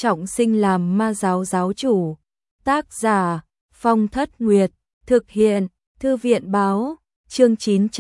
trọng sinh làm ma giáo giáo chủ. Tác giả Phong Thất Nguyệt. Thực hiện Thư viện Báo. Chương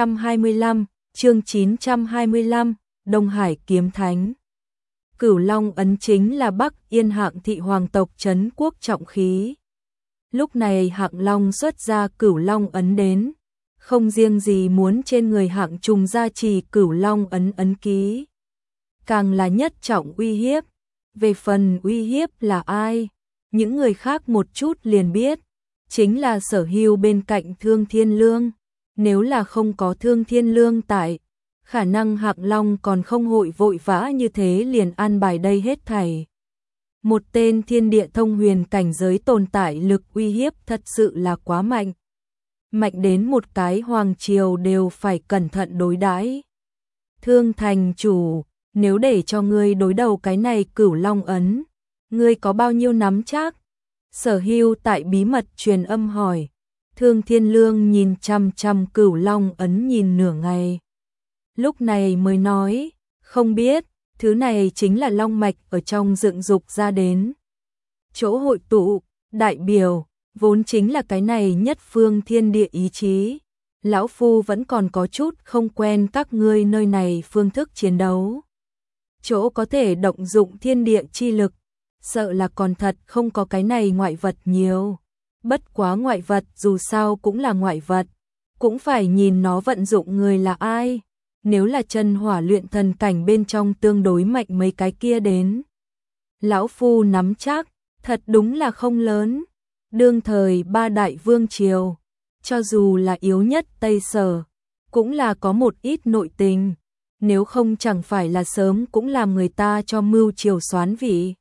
925, Đông Hải Kiếm Thánh. Cửu Long ấn chính là Bắc Yên Hạng thị hoàng tộc trấn quốc trọng khí. Lúc này Hạng Long xuất ra Cửu Long ấn đến, không riêng gì muốn trên người Hạng Trùng gia trì Cửu Long ấn ấn ký, càng là nhất trọng uy hiếp. Về phần uy hiếp là ai, những người khác một chút liền biết, chính là Sở Hưu bên cạnh Thương Thiên Lương. Nếu là không có Thương Thiên Lương tại, khả năng Hạng Long còn không hội vội vã như thế liền an bài đây hết thảy. Một tên thiên địa thông huyền cảnh giới tồn tại lực uy hiếp thật sự là quá mạnh. Mạnh đến một cái hoàng triều đều phải cẩn thận đối đãi. Thương thành chủ, nếu để cho ngươi đối đầu cái này Cửu Long ấn, ngươi có bao nhiêu nắm chắc? Sở Hưu tại bí mật truyền âm hỏi. Thương Thiên Lương nhìn chằm chằm Cửu Long ấn nhìn nửa ngày. Lúc này mới nói, không biết, thứ này chính là long mạch ở trong dựng dục ra đến. Chỗ hội tụ, đại biểu, vốn chính là cái này nhất phương thiên địa ý chí. Lão Phu vẫn còn có chút không quen các ngươi nơi này phương thức chiến đấu. Chỗ có thể động dụng thiên địa chi lực, sợ là còn thật không có cái này ngoại vật nhiều. Bất quá ngoại vật dù sao cũng là ngoại vật, cũng phải nhìn nó vận dụng người là ai. Nếu là chân hỏa luyện thần cảnh bên trong tương đối mạnh mấy cái kia đến, lão Phu nắm chắc, thật đúng là không lớn. Đương thời ba đại vương triều, cho dù là yếu nhất Tây Sở, cũng là có một ít nội tình, nếu không chẳng phải là sớm cũng làm người ta cho mưu triều soán vị.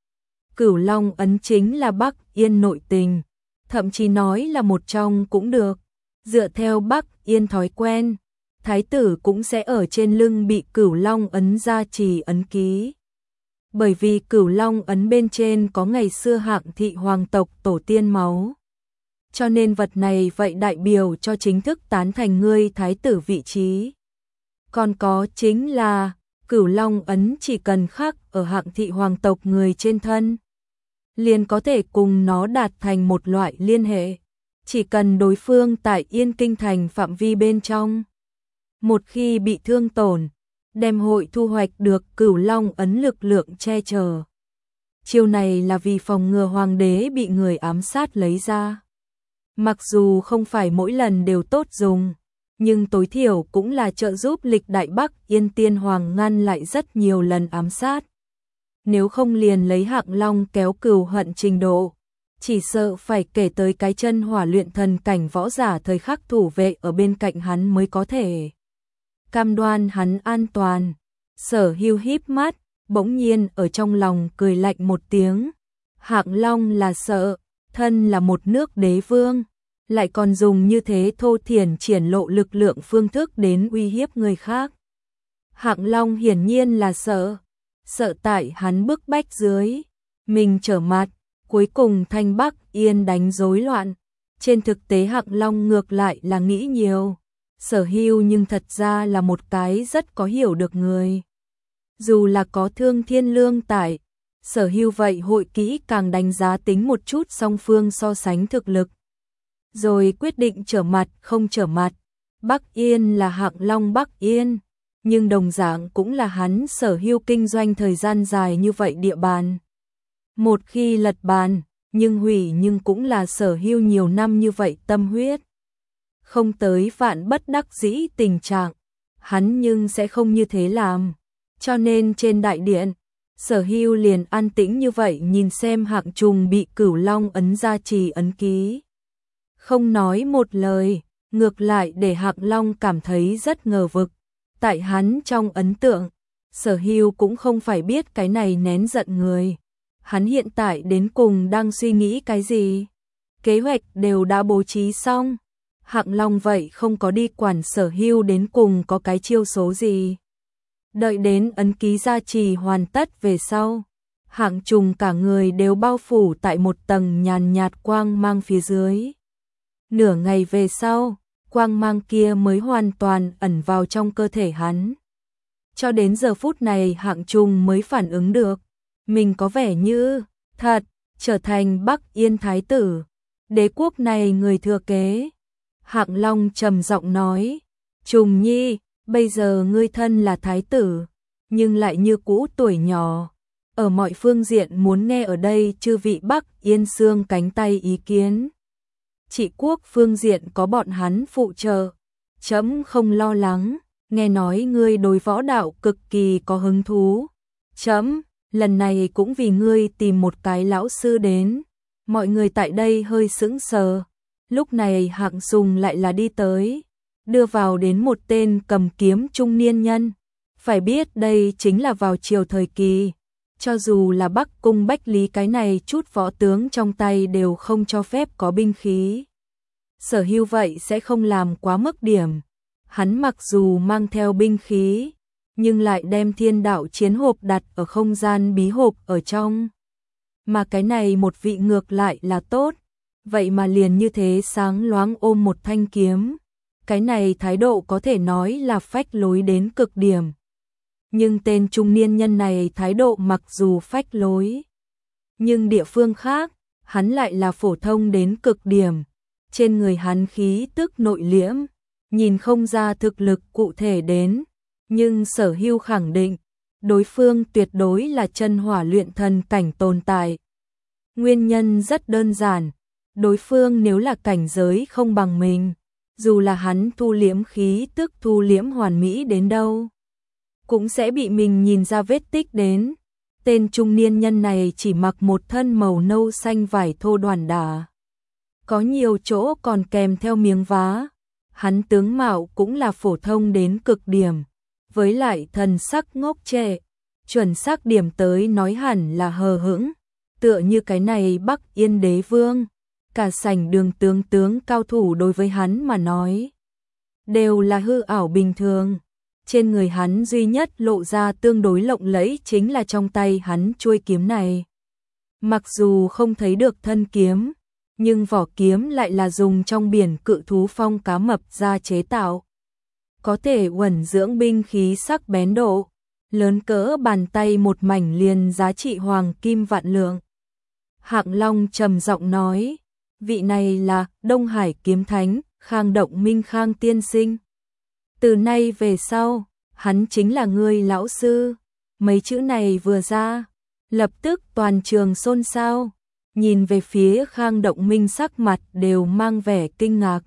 Cửu Long ấn chính là Bắc Yên nội tình, thậm chí nói là một trong cũng được. Dựa theo Bắc Yên thói quen, thái tử cũng sẽ ở trên lưng bị Cửu Long ấn gia trì ấn ký. Bởi vì Cửu Long ấn bên trên có ngày xưa Hạng thị hoàng tộc tổ tiên máu, cho nên vật này vậy đại biểu cho chính thức tán thành ngươi thái tử vị trí. Còn có chính là Cửu Long ấn chỉ cần khắc ở Hạng thị hoàng tộc người trên thân, liền có thể cùng nó đạt thành một loại liên hệ. Chỉ cần đối phương tại Yên Kinh thành phạm vi bên trong, một khi bị thương tổn, đem hội thu hoạch được Cửu Long ấn lực lượng che chở. Chiêu này là vì phòng ngừa hoàng đế bị người ám sát lấy ra. Mặc dù không phải mỗi lần đều tốt dùng, nhưng tối thiểu cũng là trợ giúp lịch đại Bắc Yên tiên hoàng ngăn lại rất nhiều lần ám sát. Nếu không liền lấy Hạng Long kéo cừu hận trình độ, chỉ sợ phải kể tới cái chân hỏa luyện thần cảnh võ giả thời khắc thủ vệ ở bên cạnh hắn mới có thể cam đoan hắn an toàn. Sở Hưu híp mắt, bỗng nhiên ở trong lòng cười lạnh một tiếng. Hạng Long là sợ, thân là một nước đế vương, lại còn dùng như thế thô thiển triển lộ lực lượng phương thức đến uy hiếp người khác. Hạng Long hiển nhiên là sợ tại hắn bức bách dưới, mình trở mặt, cuối cùng thanh Bắc Yên đánh rối loạn. Trên thực tế Hạng Long ngược lại là nghĩ nhiều. Sở Hưu nhưng thật ra là một cái rất có hiểu được người. Dù là có Thương Thiên Lương tại, Sở Hưu vậy hội kỹ càng đánh giá tính một chút song phương so sánh thực lực, rồi quyết định trở mặt không trở mặt. Bắc Yên là Hạng Long Bắc Yên, nhưng đồng dạng cũng là hắn Sở Hưu kinh doanh thời gian dài như vậy địa bàn. Một khi lật bàn, nhưng hủy nhưng cũng là Sở Hưu nhiều năm như vậy tâm huyết. Không tới vạn bất đắc dĩ tình trạng, hắn nhưng sẽ không như thế làm. Cho nên trên đại điện, Sở Hưu liền an tĩnh như vậy nhìn xem Hạng Trùng bị Cửu Long ấn gia trì ấn ký. Không nói một lời, ngược lại để Hạng Long cảm thấy rất ngờ vực. Tại hắn trong ấn tượng, Sở Hưu cũng không phải biết cái này nén giận người. Hắn hiện tại đến cùng đang suy nghĩ cái gì? Kế hoạch đều đã bố trí xong. Hạng Long vậy không có đi quản Sở Hưu đến cùng có cái chiêu số gì. Đợi đến ấn ký gia trì hoàn tất về sau, Hạng Trùng cả người đều bao phủ tại một tầng nhàn nhạt quang mang phía dưới. Nửa ngày về sau, quang mang kia mới hoàn toàn ẩn vào trong cơ thể hắn. Cho đến giờ phút này Hạng Trùng mới phản ứng được, mình có vẻ như thật trở thành Bắc Yên thái tử, đế quốc này người thừa kế. Hạng Long trầm giọng nói, Trùng Nhi, bây giờ ngươi thân là thái tử, nhưng lại như cũ tuổi nhỏ, ở mọi phương diện muốn nghe ở đây chư vị Bắc Yên xương cánh tay ý kiến. Trị quốc phương diện có bọn hắn phụ trợ, trẫm không lo lắng, nghe nói ngươi đối võ đạo cực kỳ có hứng thú. Trẫm lần này cũng vì ngươi tìm một cái lão sư đến. Mọi người tại đây hơi sững sờ. Lúc này Hạng Sùng lại là đi tới, đưa vào đến một tên cầm kiếm trung niên nhân. Phải biết đây chính là vào triều thời kỳ, cho dù là Bắc Cung Bách Lý cái này chút võ tướng trong tay đều không cho phép có binh khí. Sở Hưu vậy sẽ không làm quá mức điểm. Hắn mặc dù mang theo binh khí, nhưng lại đem thiên đạo chiến hộp đặt ở không gian bí hộp ở trong. Mà cái này một vị ngược lại là tốt, vậy mà liền như thế sáng loáng ôm một thanh kiếm. Cái này thái độ có thể nói là phách lối đến cực điểm. Nhưng tên trung niên nhân này thái độ mặc dù phách lối, nhưng địa phương khác, hắn lại là phổ thông đến cực điểm. Trên người hắn khí tức nội liễm, nhìn không ra thực lực cụ thể đến, nhưng Sở Hưu khẳng định, đối phương tuyệt đối là chân hỏa luyện thần cảnh tồn tại. Nguyên nhân rất đơn giản, đối phương nếu là cảnh giới không bằng mình, dù là hắn thu liễm khí tức thu liễm hoàn mỹ đến đâu, cũng sẽ bị mình nhìn ra vết tích đến. Tên trung niên nhân này chỉ mặc một thân màu nâu xanh vải thô đoàn đả, có nhiều chỗ còn kèm theo miếng vá. Hắn tướng mạo cũng là phổ thông đến cực điểm, với lại thần sắc ngốc trệ, chuẩn xác điểm tới nói hẳn là hờ hững, tựa như cái này Bắc Yên đế vương. Cả sảnh đường tướng cao thủ đối với hắn mà nói đều là hư ảo bình thường. Trên người hắn duy nhất lộ ra tương đối lộng lẫy chính là trong tay hắn chuôi kiếm này. Mặc dù không thấy được thân kiếm, nhưng vỏ kiếm lại là dùng trong biển cự thú phong cá mập ra chế tạo. Có thể uẩn dưỡng binh khí sắc bén độ, lớn cỡ bàn tay một mảnh liền giá trị hoàng kim vạn lượng. Hạng Long trầm giọng nói, vị này là Đông Hải kiếm thánh, Khang Động Minh Khang tiên sinh. Từ nay về sau, hắn chính là ngươi lão sư. Mấy chữ này vừa ra, lập tức toàn trường xôn xao, nhìn về phía Khang Động Minh sắc mặt đều mang vẻ kinh ngạc.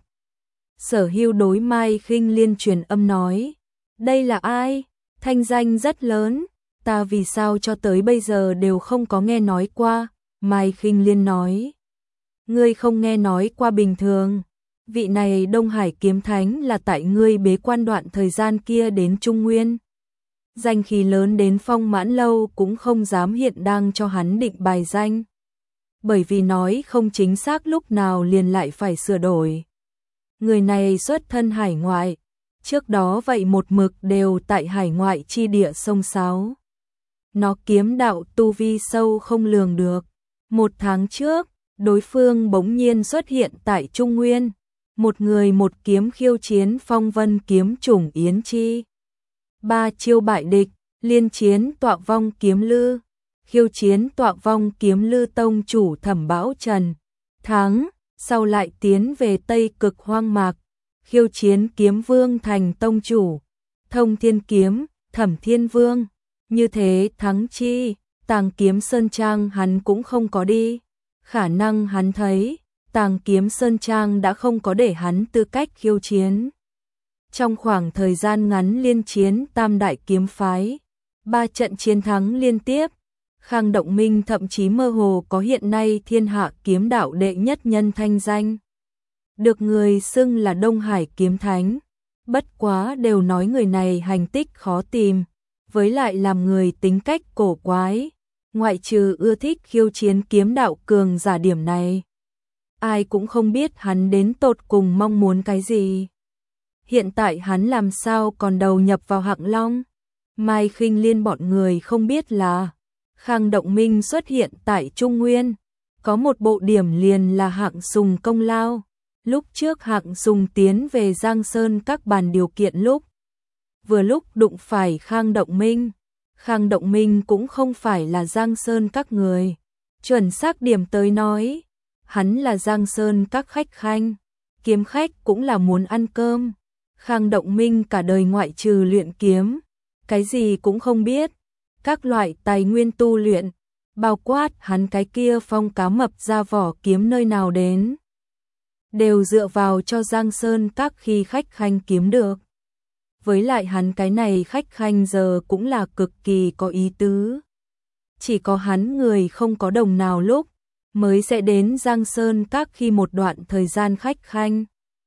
Sở Hưu đối Mai Khinh Liên truyền âm nói, đây là ai? Thanh danh rất lớn, ta vì sao cho tới bây giờ đều không có nghe nói qua. Mai Khinh Liên nói, ngươi không nghe nói qua bình thường. Vị này Đông Hải kiếm thánh là tại ngươi bế quan đoạn thời gian kia đến Trung Nguyên. Danh khí lớn đến Phong Mãn Lâu cũng không dám hiện đang cho hắn định bài danh. Bởi vì nói không chính xác lúc nào liền lại phải sửa đổi. Người này xuất thân hải ngoại, trước đó vậy một mực đều tại hải ngoại chi địa sông Sáo. Nó kiếm đạo tu vi sâu không lường được. Một tháng trước, đối phương bỗng nhiên xuất hiện tại Trung Nguyên. Một người một kiếm khiêu chiến Phong Vân kiếm chủng Yến Chi. 3 chiêu bại địch, liên chiến tọa vong kiếm lư. Khiêu chiến tọa vong kiếm lư tông chủ Thẩm Bão Trần. Thắng, sau lại tiến về Tây Cực Hoang Mạc. Khiêu chiến kiếm vương thành tông chủ Thông Thiên Kiếm, Thẩm Thiên Vương. Như thế thắng chi, Tàng Kiếm Sơn Trang hắn cũng không có đi. Khả năng hắn thấy Tàng Kiếm Sơn Trang đã không có để hắn tư cách khiêu chiến. Trong khoảng thời gian ngắn liên chiến tam đại kiếm phái, 3 trận chiến thắng liên tiếp, Khang Động Minh thậm chí mơ hồ có hiện nay thiên hạ kiếm đạo đệ nhất nhân thanh danh. Được người xưng là Đông Hải kiếm thánh, bất quá đều nói người này hành tích khó tìm, với lại làm người tính cách cổ quái, ngoại trừ ưa thích khiêu chiến kiếm đạo cường giả điểm này. Ai cũng không biết hắn đến tột cùng mong muốn cái gì. Hiện tại hắn làm sao còn đầu nhập vào Hạng Long. Mai Khinh Liên bọn người không biết là Khang Động Minh xuất hiện tại Trung Nguyên, có một bộ điểm liền là Hạng Sùng công lao. Lúc trước Hạng Sùng tiến về Giang Sơn các bàn điều kiện lúc, vừa lúc đụng phải Khang Động Minh. Khang Động Minh cũng không phải là Giang Sơn các người. Chuẩn xác điểm tới nói, hắn là Giang Sơn các khách khanh, kiếm khách cũng là muốn ăn cơm. Khang Động Minh cả đời ngoại trừ luyện kiếm, cái gì cũng không biết. Các loại tài nguyên tu luyện, bao quát hắn cái kia phong cá mập ra vỏ kiếm nơi nào đến, đều dựa vào cho Giang Sơn các khi khách khanh kiếm được. Với lại hắn cái này khách khanh giờ cũng là cực kỳ có ý tứ. Chỉ có hắn người không có đồng nào lúc mới sẽ đến Giang Sơn các khi một đoạn thời gian khách khanh.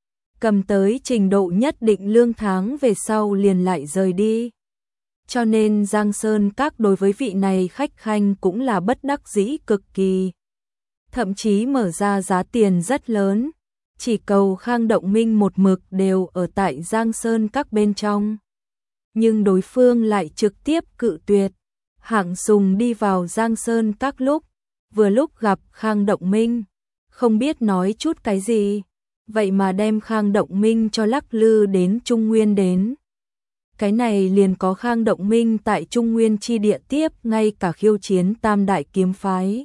Cầm tới trình độ nhất định lương tháng về sau liền lại rời đi. Cho nên Giang Sơn các đối với vị này khách khanh cũng là bất đắc dĩ cực kỳ. Thậm chí mở ra giá tiền rất lớn, chỉ cầu Khang Động Minh một mực đều ở tại Giang Sơn các bên trong. Nhưng đối phương lại trực tiếp cự tuyệt. Hạng Sùng đi vào Giang Sơn các lúc, vừa lúc gặp Khang Động Minh, không biết nói chút cái gì, vậy mà đem Khang Động Minh cho lắc lư đến Trung Nguyên đến. Cái này liền có Khang Động Minh tại Trung Nguyên chi địa tiếp ngay cả khiêu chiến tam đại kiếm phái.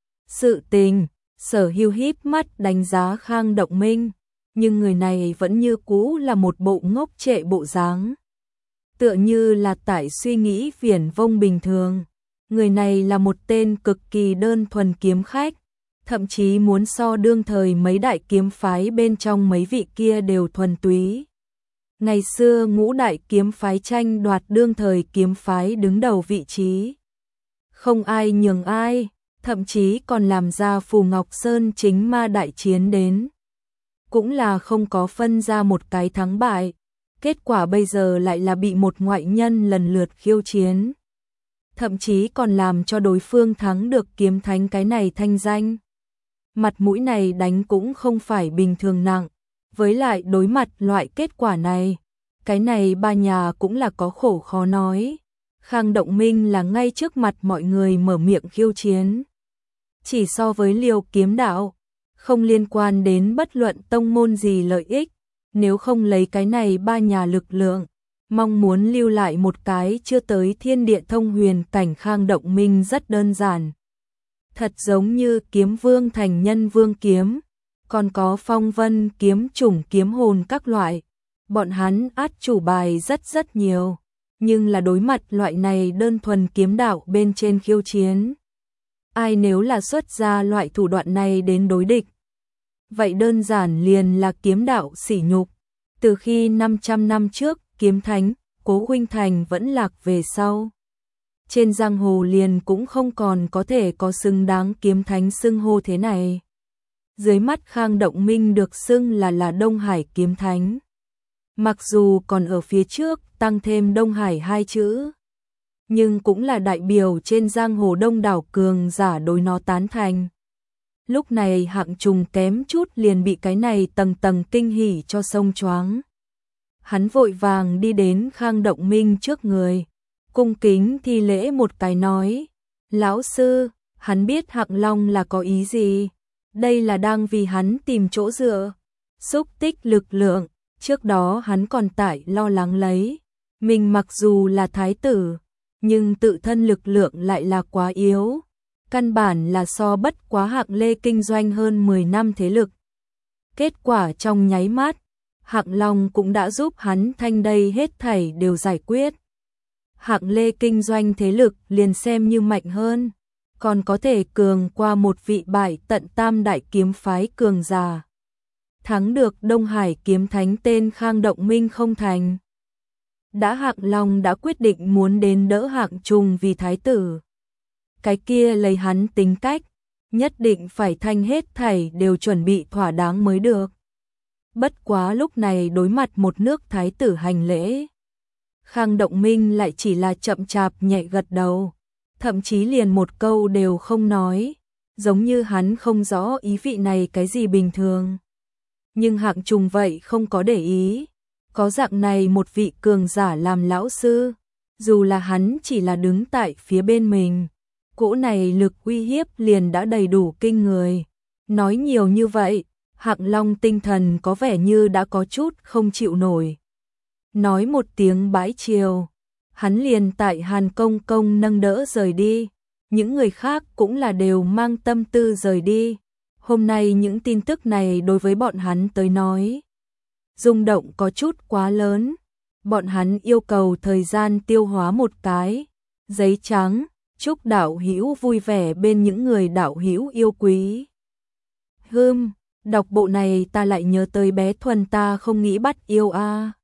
Sự tình, Sở Hưu híp mắt đánh giá Khang Động Minh, nhưng người này vẫn như cũ là một bộ ngốc trệ bộ dáng. Tựa như là tại suy nghĩ viển vông bình thường. Người này là một tên cực kỳ đơn thuần kiếm khách, thậm chí muốn so đương thời mấy đại kiếm phái bên trong mấy vị kia đều thuần túy. Ngày xưa ngũ đại kiếm phái tranh đoạt đương thời kiếm phái đứng đầu vị trí. Không ai nhường ai, thậm chí còn làm ra Phù Ngọc Sơn chính ma đại chiến đến. Cũng là không có phân ra một cái thắng bại, kết quả bây giờ lại là bị một ngoại nhân lần lượt khiêu chiến. Thậm chí còn làm cho đối phương thắng được kiếm thánh cái này thanh danh. Mặt mũi này đánh cũng không phải bình thường nặng, với lại đối mặt loại kết quả này, cái này ba nhà cũng là có khổ khó nói. Khang Động Minh là ngay trước mặt mọi người mở miệng khiêu chiến. Chỉ so với Liêu kiếm đạo, không liên quan đến bất luận tông môn gì lợi ích, nếu không lấy cái này ba nhà lực lượng, mong muốn lưu lại một cái chưa tới thiên địa thông huyền cảnh Khang Động Minh rất đơn giản. Thật giống như kiếm vương thành nhân vương kiếm, còn có phong vân kiếm chủng kiếm hồn các loại, bọn hắn át chủ bài rất nhiều, nhưng là đối mặt loại này đơn thuần kiếm đạo bên trên khiêu chiến. Ai nếu là xuất ra loại thủ đoạn này đến đối địch, vậy đơn giản liền là kiếm đạo sỉ nhục. Từ khi 500 năm trước, kiếm thánh, Cố Huynh Thành vẫn lạc về sau. Trên giang hồ liền cũng không còn có thể có xứng đáng kiếm thánh xưng hô thế này. Dưới mắt Khang Động Minh được xưng là Đông Hải kiếm thánh. Mặc dù còn ở phía trước tăng thêm Đông Hải hai chữ, nhưng cũng là đại biểu trên giang hồ đông đảo cường giả đối nó tán thành. Lúc này Hạng Trùng kém chút liền bị cái này tầng tầng kinh hỉ cho sông choáng. Hắn vội vàng đi đến Khang Động Minh trước người, cung kính thi lễ một cái nói: "Lão sư, hắn biết Hạng Long là có ý gì? Đây là đang vì hắn tìm chỗ dựa, xúc tích lực lượng. Trước đó hắn còn tại lo lắng lấy, mình mặc dù là thái tử, nhưng tự thân lực lượng lại là quá yếu. Căn bản là so bất quá Hạng Lê kinh doanh hơn 10 năm thế lực. Kết quả trong nháy mắt, Hạng Long cũng đã giúp hắn thanh đây hết thảy đều giải quyết. Hạng Lê kinh doanh thế lực liền xem như mạnh hơn, còn có thể cường qua một vị bại tận tam đại kiếm phái cường giả. Thắng được Đông Hải kiếm thánh tên Khang Động Minh không thành. Đã Hạng Long đã quyết định muốn đến đỡ Hạng Trùng vì thái tử. Cái kia lấy hắn tính cách, nhất định phải thanh hết thảy đều chuẩn bị thỏa đáng mới được. Bất quá lúc này đối mặt một nước thái tử hành lễ, Khang Động Minh lại chỉ là chậm chạp nhẹ gật đầu, thậm chí liền một câu đều không nói, giống như hắn không rõ ý vị này cái gì bình thường. Nhưng Hạng Trùng vậy không có để ý, có dạng này một vị cường giả làm lão sư, dù là hắn chỉ là đứng tại phía bên mình, cỗ này lực uy hiếp liền đã đầy đủ kinh người. Nói nhiều như vậy, Hạng Long tinh thần có vẻ như đã có chút không chịu nổi. Nói một tiếng bãi chiều, hắn liền tại Hàn Công Công nâng đỡ rời đi, những người khác cũng là đều mang tâm tư rời đi. Hôm nay những tin tức này đối với bọn hắn tới nói, rung động có chút quá lớn. Bọn hắn yêu cầu thời gian tiêu hóa một cái. Giấy trắng, chúc đạo hữu vui vẻ bên những người đạo hữu yêu quý. Đọc bộ này ta lại nhớ tới bé Thuần ta không nghĩ bắt yêu a.